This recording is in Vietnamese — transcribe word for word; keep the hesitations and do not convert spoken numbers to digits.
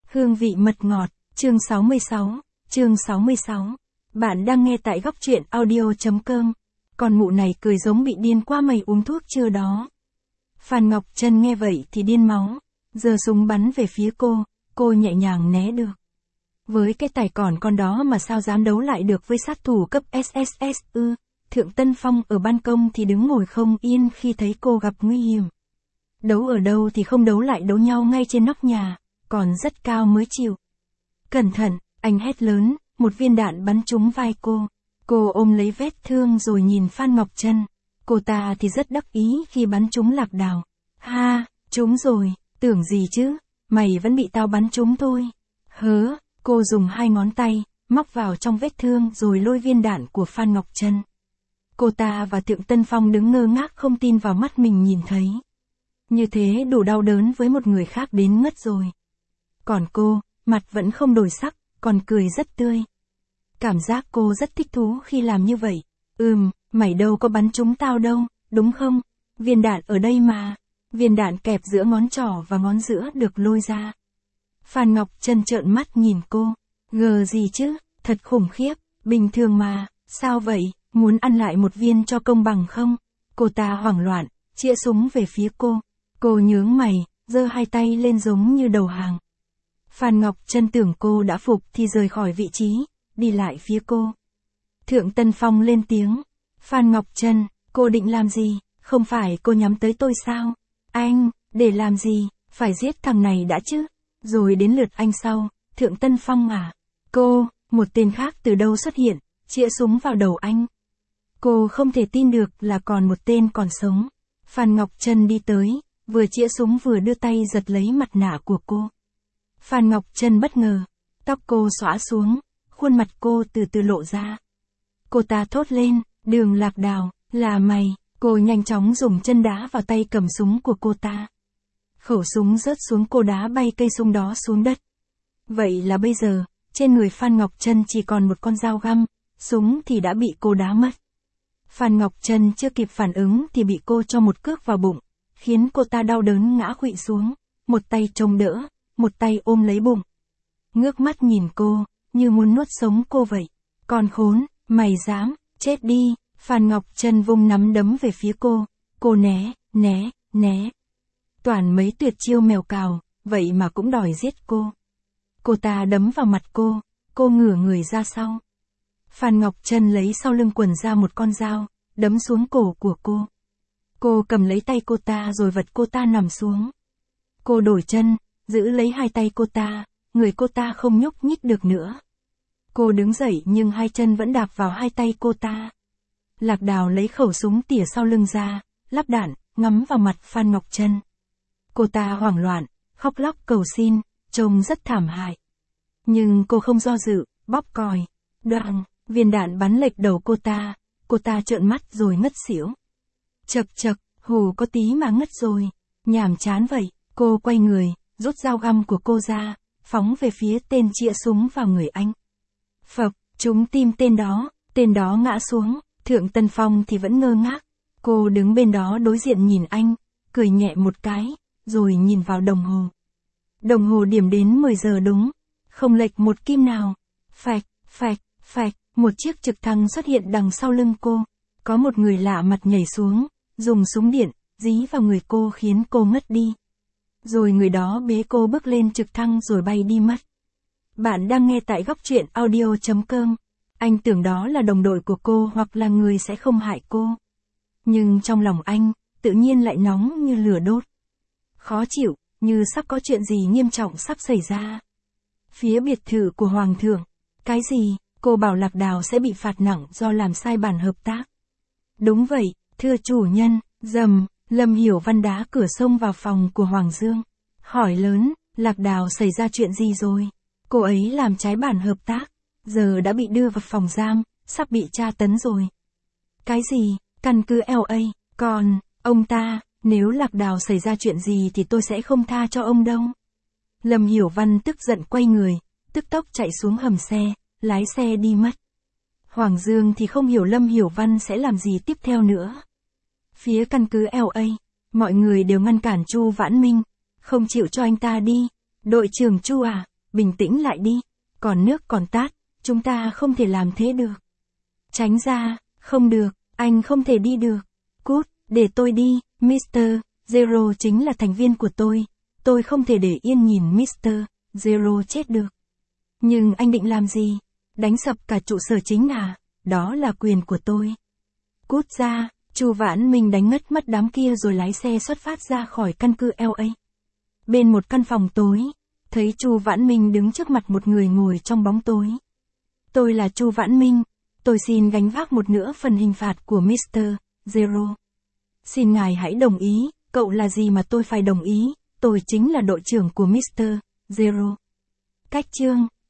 Hương vị mật ngọt, chương sáu mươi sáu, chương sáu mươi sáu. Bạn đang nghe tại góc truyện audio.com. Con mụ này cười giống bị điên qua, mày uống thuốc chưa đó. Phan Ngọc Trân nghe vậy thì điên máu, giơ súng bắn về phía cô, cô nhẹ nhàng né được. Với cái tài còn con đó mà sao dám đấu lại được với sát thủ cấp ét ét ét ư. Thượng Tân Phong ở ban công thì đứng ngồi không yên khi thấy cô gặp nguy hiểm. Đấu ở đâu thì không đấu lại đấu nhau ngay trên nóc nhà, còn rất cao mới chịu. Cẩn thận, anh hét lớn, một viên đạn bắn trúng vai cô. Cô ôm lấy vết thương rồi nhìn Phan Ngọc Trân. Cô ta thì rất đắc ý khi bắn trúng Lạc Đào. Ha, trúng rồi, tưởng gì chứ, mày vẫn bị tao bắn trúng thôi. Hớ, cô dùng hai ngón tay, móc vào trong vết thương rồi lôi viên đạn của Phan Ngọc Trân. Cô ta và Thượng Tân Phong đứng ngơ ngác không tin vào mắt mình nhìn thấy. Như thế đủ đau đớn với một người khác đến ngất rồi. Còn cô, mặt vẫn không đổi sắc, còn cười rất tươi. Cảm giác cô rất thích thú khi làm như vậy. Ừm, mày đâu có bắn trúng tao đâu, đúng không? Viên đạn ở đây mà. Viên đạn kẹp giữa ngón trỏ và ngón giữa được lôi ra. Phan Ngọc Trân trợn mắt nhìn cô. Gờ gì chứ, thật khủng khiếp, bình thường mà, sao vậy, muốn ăn lại một viên cho công bằng không? Cô ta hoảng loạn, chĩa súng về phía cô. Cô nhướng mày, giơ hai tay lên giống như đầu hàng. Phan Ngọc Trân tưởng cô đã phục thì rời khỏi vị trí, đi lại phía cô. Thượng Tân Phong lên tiếng. Phan Ngọc Trân, cô định làm gì? Không phải cô nhắm tới tôi sao? Anh, để làm gì? Phải giết thằng này đã chứ? Rồi đến lượt anh sau. Thượng Tân Phong à? Cô, một tên khác từ đâu xuất hiện, chĩa súng vào đầu anh. Cô không thể tin được là còn một tên còn sống. Phan Ngọc Trân đi tới, vừa chĩa súng vừa đưa tay giật lấy mặt nạ của cô. Phan Ngọc Trân bất ngờ, tóc cô xõa xuống, khuôn mặt cô từ từ lộ ra. Cô ta thốt lên, Đường Lạc Đào, là mày. Cô nhanh chóng dùng chân đá vào tay cầm súng của cô ta. Khẩu súng rớt xuống, cô đá bay cây súng đó xuống đất. Vậy là bây giờ, trên người Phan Ngọc Trân chỉ còn một con dao găm, súng thì đã bị cô đá mất. Phan Ngọc Trân chưa kịp phản ứng thì bị cô cho một cước vào bụng, khiến cô ta đau đớn ngã khuỵu xuống, một tay chống đỡ, một tay ôm lấy bụng. Ngước mắt nhìn cô, như muốn nuốt sống cô vậy. Con khốn, mày dám, chết đi. Phan Ngọc Trân vung nắm đấm về phía cô, cô né, né, né. Toàn mấy tuyệt chiêu mèo cào, vậy mà cũng đòi giết cô. Cô ta đấm vào mặt cô, cô ngửa người ra sau. Phan Ngọc Trân lấy sau lưng quần ra một con dao, đấm xuống cổ của cô. Cô cầm lấy tay cô ta rồi vật cô ta nằm xuống. Cô đổi chân, giữ lấy hai tay cô ta, người cô ta không nhúc nhích được nữa. Cô đứng dậy nhưng hai chân vẫn đạp vào hai tay cô ta. Lạc Đào lấy khẩu súng tỉa sau lưng ra, lắp đạn, ngắm vào mặt Phan Ngọc Trân. Cô ta hoảng loạn, khóc lóc cầu xin, trông rất thảm hại. Nhưng cô không do dự, bóp còi. Đoàng, viên đạn bắn lệch đầu cô ta, cô ta trợn mắt rồi ngất xỉu. Chậc chậc, hù có tí mà ngất rồi. Nhàm chán vậy, cô quay người, rút dao găm của cô ra, phóng về phía tên chĩa súng vào người anh. Phập, trúng tim tên đó, tên đó ngã xuống. Thượng Tân Phong thì vẫn ngơ ngác. Cô đứng bên đó đối diện nhìn anh, cười nhẹ một cái, rồi nhìn vào đồng hồ. Đồng hồ điểm đến mười giờ đúng, không lệch một kim nào. Phạch, phạch, phạch, một chiếc trực thăng xuất hiện đằng sau lưng cô. Có một người lạ mặt nhảy xuống, dùng súng điện, dí vào người cô khiến cô ngất đi. Rồi người đó bế cô bước lên trực thăng rồi bay đi mất. Bạn đang nghe tại góc truyện audio.com. Anh tưởng đó là đồng đội của cô hoặc là người sẽ không hại cô. Nhưng trong lòng anh, tự nhiên lại nóng như lửa đốt. Khó chịu, như sắp có chuyện gì nghiêm trọng sắp xảy ra. Phía biệt thự của Hoàng thượng. Cái gì, cô bảo Lạc Đào sẽ bị phạt nặng do làm sai bản hợp tác. Đúng vậy, thưa chủ nhân, rầm, Lâm Hiểu Văn đá cửa xông vào phòng của Hoàng Dương. Hỏi lớn, Lạc Đào xảy ra chuyện gì rồi? Cô ấy làm trái bản hợp tác. Giờ đã bị đưa vào phòng giam, sắp bị tra tấn rồi. Cái gì, căn cứ lờ a, còn, ông ta, nếu Lạc Đào xảy ra chuyện gì thì tôi sẽ không tha cho ông đâu. Lâm Hiểu Văn tức giận quay người, tức tốc chạy xuống hầm xe, lái xe đi mất. Hoàng Dương thì không hiểu Lâm Hiểu Văn sẽ làm gì tiếp theo nữa. Phía căn cứ lờ a, mọi người đều ngăn cản Chu Vãn Minh, không chịu cho anh ta đi. Đội trưởng Chu à, bình tĩnh lại đi. Còn nước còn tát, chúng ta không thể làm thế được. Tránh ra, không được, anh không thể đi được. Cút, để tôi đi, mít tơ Zero chính là thành viên của tôi. Tôi không thể để yên nhìn mít tơ Zero chết được. Nhưng anh định làm gì? Đánh sập cả trụ sở chính à? Đó là quyền của tôi. Cút ra, Chu Vãn Minh đánh ngất mất đám kia rồi lái xe xuất phát ra khỏi căn cứ lờ a. Bên một căn phòng tối, thấy Chu Vãn Minh đứng trước mặt một người ngồi trong bóng tối. Tôi là Chu Vãn Minh, tôi xin gánh vác một nửa phần hình phạt của mít tơ Zero. Xin ngài hãy đồng ý, cậu là gì mà tôi phải đồng ý, tôi chính là đội trưởng của mít tơ Zero. Cách chương